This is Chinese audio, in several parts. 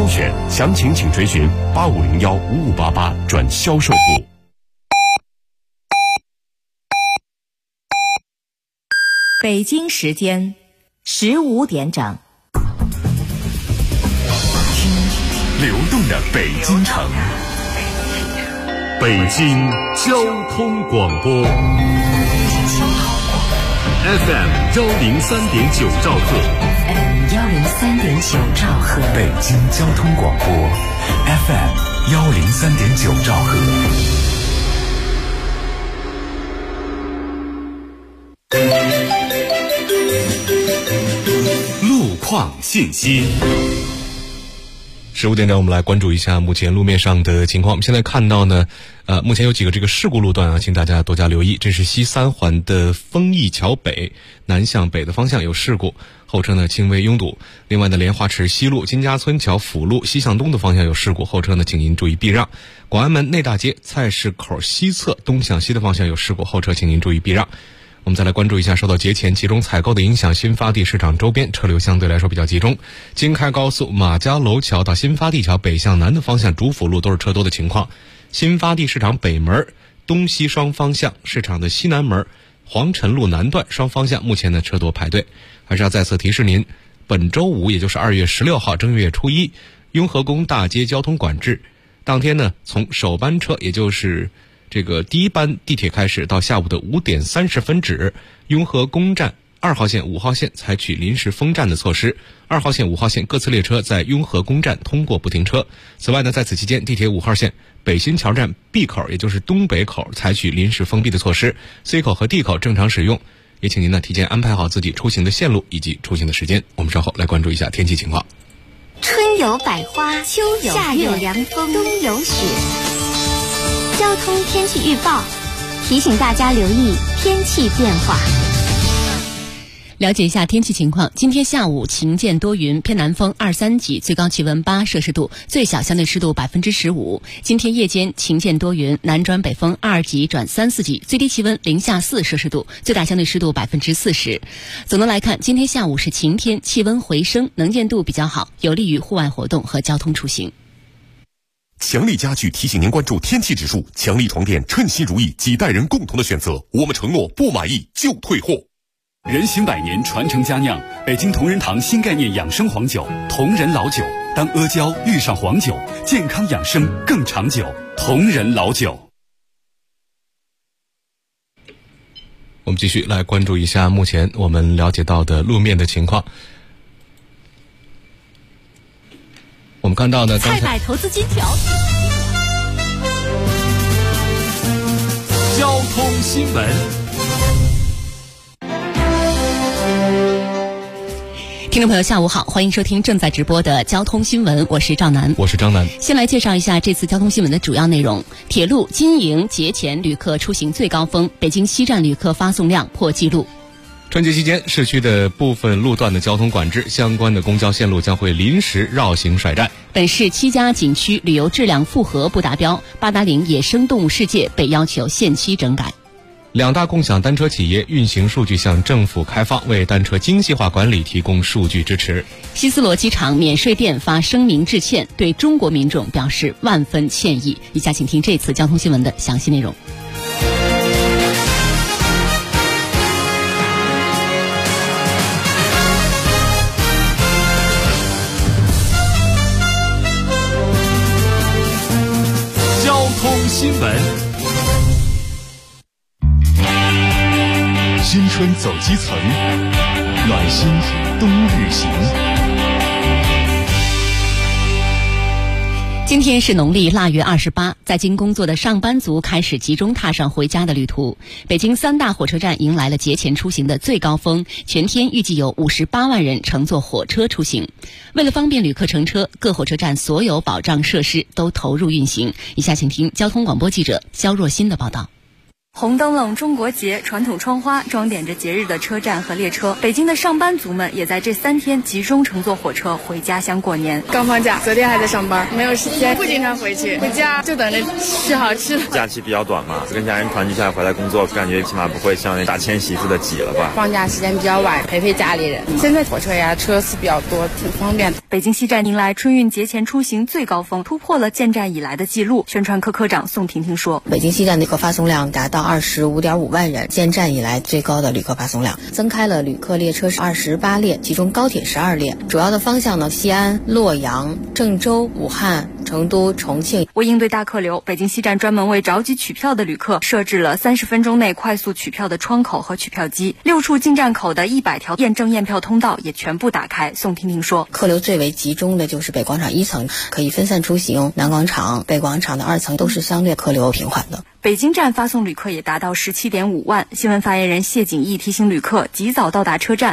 选，详情请垂询85015588转销售部。 北京时间15点整。 流动的北京城，北京交通广播 FM 103.9兆赫 103.9兆赫， 北京交通广播 FM 103.9兆赫。 路况信息。 15点整，我们来关注一下目前路面上的情况。我们现在看到呢，目前有几个这个事故路段啊，请大家多加留意。这是西三环的丰益桥北南向北的方向有事故，后车呢轻微拥堵。另外呢，莲花池西路金家村桥辅路西向东的方向有事故，后车呢请您注意避让。广安门内大街菜市口西侧东向西的方向有事故，后车请您注意避让。我们再来关注一下受到节前集中采购的影响，新发地市场周边车流相对来说比较集中。京开高速马家楼桥到新发地桥北向南的方向主辅路都是车多的情况。新发地市场北门东西双方向，市场的西南门黄辰路南段双方向目前呢车多排队。还是要再次提示您，本周五也就是2月16号正月初一，雍和宫大街交通管制。当天呢，从首班车也就是这个第一班地铁开始，到下午的5点30分止，雍和宫站2号线、5号线采取临时封站的措施。2号线、5号线各次列车在雍和宫站通过不停车。此外呢，在此期间，地铁5号线北新桥站 B 口，也就是东北口，采取临时封闭的措施。C 口和 D 口正常使用。也请您呢提前安排好自己出行的线路以及出行的时间。我们稍后来关注一下天气情况。 春有百花，秋有夏有凉风，冬有雪。交通天气预报提醒大家留意天气变化。 了解一下天气情况，今天下午晴间多云，偏南风2、3级，最高气温8摄氏度，最小相对湿度15%。今天夜间晴间多云，南转北风2级转3、4级，最低气温零下4摄氏度，最大相对湿度40%。总的来看，今天下午是晴天，气温回升，能见度比较好，有利于户外活动和交通出行。 强力家具提醒您关注天气指数，强力床垫称心如意，几代人共同的选择，我们承诺不满意就退货。 人行百年，传承佳酿，北京同仁堂新概念养生黄酒，同仁老酒。当阿胶遇上黄酒，健康养生更长久。同仁老酒。 我们继续来关注一下目前我们了解到的路面的情况。我们看到呢， 菜百投资金条。 交通新闻。 听众朋友下午好，欢迎收听正在直播的交通新闻，我是赵楠。 我是张楠。 先来介绍一下这次交通新闻的主要内容。铁路金营节前旅客出行最高峰，北京西站旅客发送量破纪录。 春节期间，市区的部分路段的交通管制，相关的公交线路将会临时绕行甩站。 本市7家景区旅游质量复核不达标，八达岭野生动物世界被要求限期整改。 2大共享单车企业运行数据向政府开放，为单车精细化管理提供数据支持。 希斯罗机场免税店发声明致歉，对中国民众表示万分歉意。以下请听这次交通新闻的详细内容。 交通新闻。 新春走基层，暖心冬日行。 今天是农历腊月28，在京工作的上班族开始集中踏上回家的旅途。北京3大火车站迎来了节前出行的最高峰，全天预计有58万人乘坐火车出行。为了方便旅客乘车，各火车站所有保障设施都投入运行。以下请听交通广播记者肖若欣的报道。 红灯笼、中国结、传统窗花装点着节日的车站和列车。北京的上班族们也在这3天集中乘坐火车回家乡过年。 刚放假，昨天还在上班，没有时间，不经常回去，回家就等着吃好吃的。 假期比较短嘛，跟家人团聚下来回来工作，感觉起码不会像那大迁徙似的挤了吧。 放假时间比较晚，陪陪家里人。现在火车呀车次比较多，挺方便的。 北京西站迎来春运节前出行最高峰，突破了建站以来的记录。宣传科科长宋婷婷说， 北京西站的客发送量达到25.5万人，建站以来最高的旅客发送量，增开了旅客列车是28列，其中高铁12列。主要的方向呢，西安、洛阳、郑州、武汉、成都、重庆。 为应对大客流，北京西站专门为着急取票的旅客设置了30分钟内快速取票的窗口和取票机，6处进站口的100条验证验票通道也全部打开。宋婷婷说， 客流最为集中的就是北广场1层，可以分散出行；南广场、北广场的2层都是相对客流平缓的。 北京站发送旅客也达到17.5万。新闻发言人谢景义提醒旅客及早到达车站。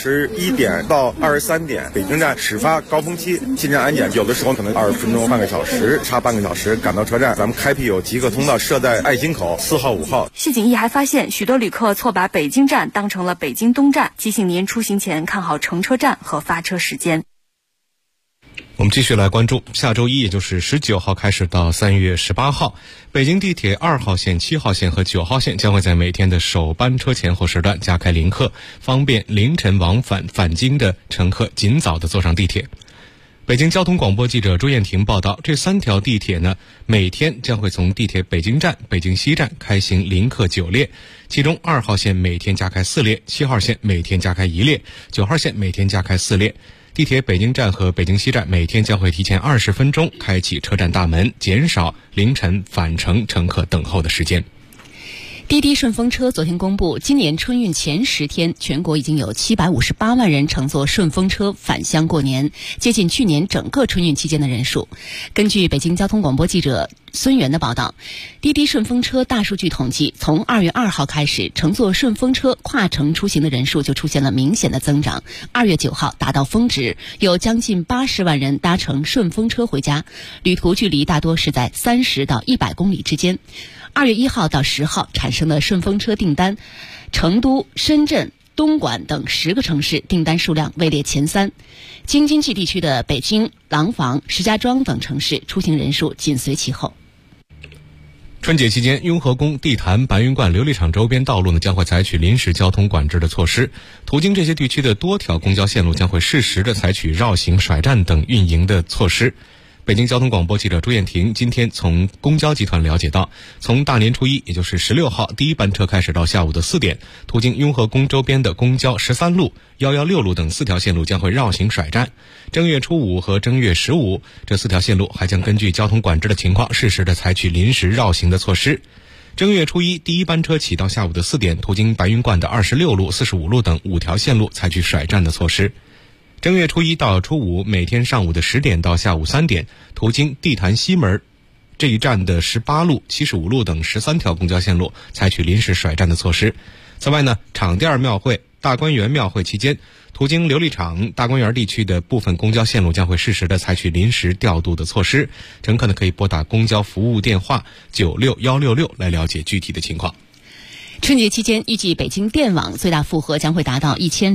21点到23点，北京站始发高峰期，进站安检有的时候可能20分钟、半个小时，差半个小时赶到车站。咱们开辟有几个通道设在爱心口、4号、5号。 谢景义还发现，许多旅客错把北京站当成了北京东站，提醒您出行前看好乘车站和发车时间。 我们继续来关注下周一，也就是19号开始到3月18号，北京地铁2号线、7号线和9号线将会在每天的首班车前后时段加开临客，方便凌晨往返京的乘客尽早的坐上地铁。北京交通广播记者朱艳婷报道，这3条地铁呢，每天将会从地铁北京站、北京西站开行临客9列，其中2号线每天加开4列，7号线每天加开1列，9号线每天加开4列。地铁北京站和北京西站每天将会提前20分钟开启车站大门，减少凌晨返程乘客等候的时间。 滴滴顺风车昨天公布，今年春运前10天，全国已经有758万人乘坐顺风车返乡过年，接近去年整个春运期间的人数。根据北京交通广播记者孙源的报道，滴滴顺风车大数据统计，从2月2号开始，乘坐顺风车跨城出行的人数就出现了明显的增长。2月9号达到峰值，有将近80万人搭乘顺风车回家，旅途距离大多是在30到100公里之间。2月1号到10号产生的顺风车订单，成都、深圳、东莞等10个城市订单数量位列前3，京津冀地区的北京、廊坊、石家庄等城市出行人数紧随其后。 春节期间，雍和宫、地坛、白云观、琉璃厂周边道路呢将会采取临时交通管制的措施，途经这些地区的多条公交线路将会适时的采取绕行、甩站等运营的措施。北京交通广播记者朱艳婷今天从公交集团了解到，从大年初一，也就是16号第1班车开始到下午的4点，途经雍和宫周边的公交13路、116路等4条线路将会绕行甩站。正月初5和正月15这4条线路还将根据交通管制的情况，适时的采取临时绕行的措施。正月初一第1班车起到下午的4点，途经白云观的26路、45路等5条线路采取甩站的措施。正月初一到初五，每天上午的10点到下午3点，途经地坛西门这一站的18路、75路等13条公交线路采取临时甩站的措施。此外呢，场店庙会、大观园庙会期间，途经琉璃厂、大观园地区的部分公交线路将会适时的采取临时调度的措施。乘客呢可以拨打公交服务电话96166来了解具体的情况。 春节期间，预计北京电网最大负荷将会达到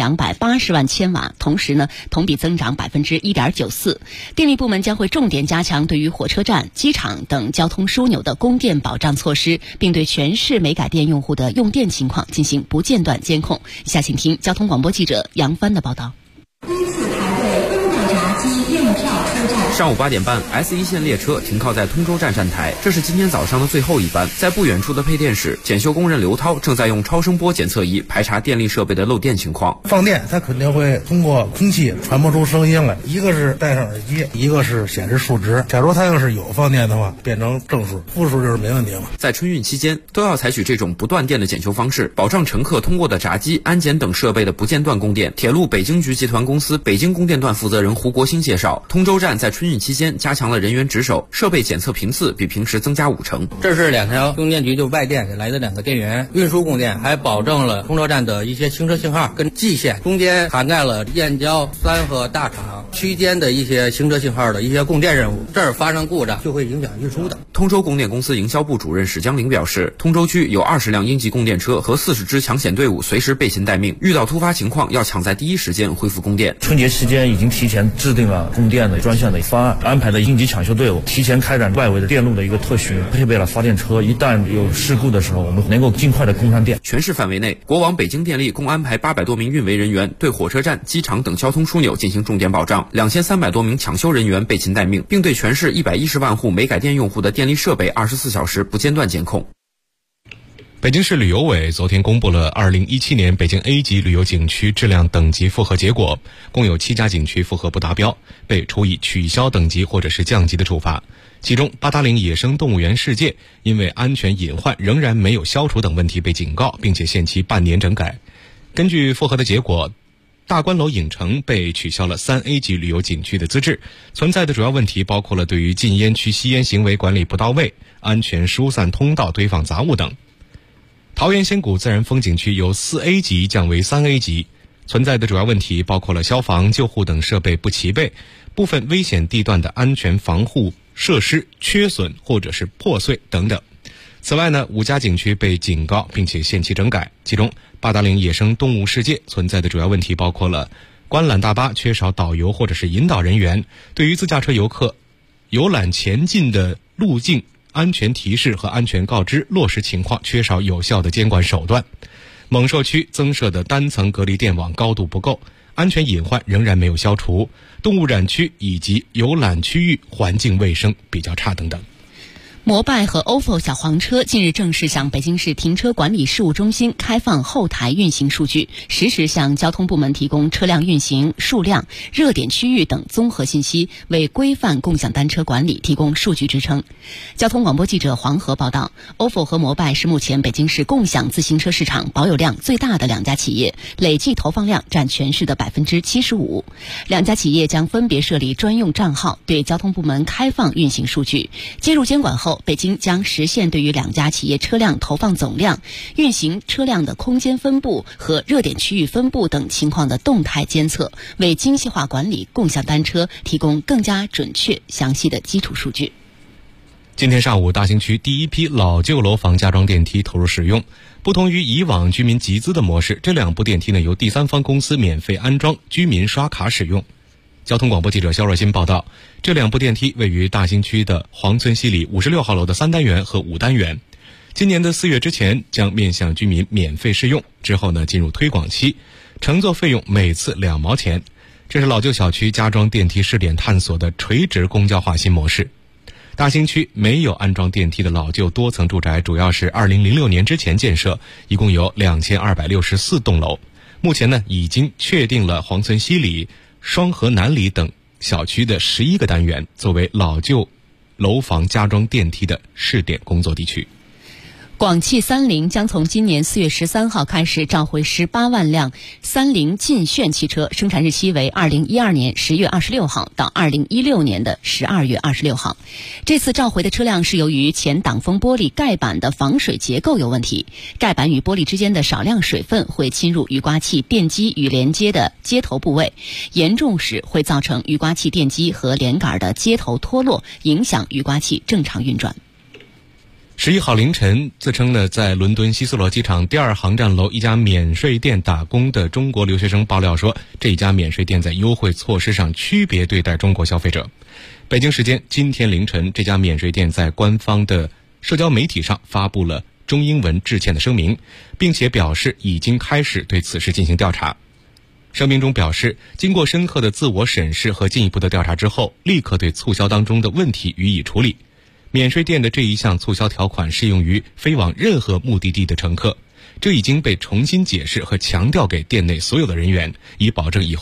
1280万千瓦，同时呢，同比增长1.94%。电力部门将会重点加强对于火车站、机场等交通枢纽的供电保障措施，并对全市煤改电用户的用电情况进行不间断监控。以下请听交通广播记者杨帆的报道。 上午8点半 ，S1 线列车停靠在通州站站台，这是今天早上的最后一班。在不远处的配电室，检修工人刘涛正在用超声波检测仪排查电力设备的漏电情况。 放电，它肯定会通过空气传播出声音来，一个是戴上耳机，一个是显示数值。假如它要是有放电的话，变成正数，负数就是没问题了。 在春运期间，都要采取这种不断电的检修方式，保障乘客通过的闸机、安检等设备的不间断供电。铁路北京局集团公司北京供电段负责人胡国兴介绍，通州站在春春运期间加强了人员值守，设备检测频次比平时增加5成。 这是2条供电局就外电来的2个电源运输供电，还保证了通车站的一些行车信号跟蓟县中间涵盖了燕郊3和大厂区间的一些行车信号的一些供电任务，这儿发生故障就会影响运输的。 通州供电公司营销部主任史江林表示，通州区有20辆应急供电车和40支抢险队伍随时备勤待命，遇到突发情况要抢在第一时间恢复供电。 春节期间已经提前制定了供电的专项的方案，安排的应急抢修队伍，提前开展外围的电路的一个特训，配备了发电车，一旦有事故的时候，我们能够尽快的供上电。 全市范围内，国网北京电力共安排800多名运维人员对火车站、机场等交通枢纽进行重点保障，2300多名抢修人员备勤待命，并对全市110万户煤改电用户的电力设备24小时不间断监控。 北京市旅游委昨天公布了2017年北京 A 级旅游景区质量等级复核结果，共有7家景区复核不达标，被处以取消等级或者是降级的处罚。其中八达岭野生动物园世界因为安全隐患仍然没有消除等问题被警告，并且限期半年整改。根据复核的结果，大观楼影城被取消了3A 级旅游景区的资质，存在的主要问题包括了对于禁烟区吸烟行为管理不到位、安全疏散通道堆放杂物等。桃源仙谷自然风景区由4A 级降为3A 级，存在的主要问题包括了消防、救护等设备不齐备，部分危险地段的安全防护设施缺损或者是破碎等等。此外呢，5家景区被警告并且限期整改，其中八达岭野生动物世界存在的主要问题包括了观览大巴缺少导游或者是引导人员，对于自驾车游客游览前进的路径安全提示和安全告知落实情况缺少有效的监管手段。猛兽区增设的单层隔离电网高度不够，安全隐患仍然没有消除，动物染区以及游览区域环境卫生比较差等等。 摩拜和 ofo 小黄车近日正式向北京市停车管理事务中心开放后台运行数据，实时向交通部门提供车辆运行数量、热点区域等综合信息，为规范共享单车管理提供数据支撑。交通广播记者黄河报道， ofo 和摩拜是目前北京市共享自行车市场保有量最大的2家企业，累计投放量占全市的 75%。 2家企业将分别设立专用账号，对交通部门开放运行数据。接入监管后，北京将实现对于2家企业车辆投放总量、运行车辆的空间分布和热点区域分布等情况的动态监测，为精细化管理共享单车提供更加准确详细的基础数据。 今天上午，大兴区第一批老旧楼房加装电梯投入使用。不同于以往居民集资的模式，这2部电梯呢由第三方公司免费安装，居民刷卡使用。交通广播记者肖若欣报道，这2部电梯位于大兴区的黄村西里56号楼的3单元和5单元。今年的4月之前将面向居民免费试用，之后呢进入推广期，乘坐费用每次2毛钱。这是老旧小区加装电梯试点探索的垂直公交化新模式。大兴区没有安装电梯的老旧多层住宅主要是2006年之前建设，一共有2264栋楼。目前呢已经确定了黄村西里、双河南里等小区的11个单元作为老旧楼房加装电梯的试点工作地区。 广汽三菱将从今年4月13号开始召回18万辆三菱劲炫汽车，生产日期为2012年10月26号到2016年的12月26号。这次召回的车辆是由于前挡风玻璃盖板的防水结构有问题，盖板与玻璃之间的少量水分会侵入雨刮器电机与连接的接头部位，严重时会造成雨刮器电机和连杆的接头脱落，影响雨刮器正常运转。 11号凌晨，自称呢在伦敦希斯罗机场第2航站楼一家免税店打工的中国留学生爆料说，这一家免税店在优惠措施上区别对待中国消费者。北京时间今天凌晨，这家免税店在官方的社交媒体上发布了中英文致歉的声明，并且表示已经开始对此事进行调查。声明中表示，经过深刻的自我审视和进一步的调查之后，立刻对促销当中的问题予以处理。免税店的这一项促销条款适用于飞往任何目的地的乘客，这已经被重新解释和强调给店内所有的人员，以保证以后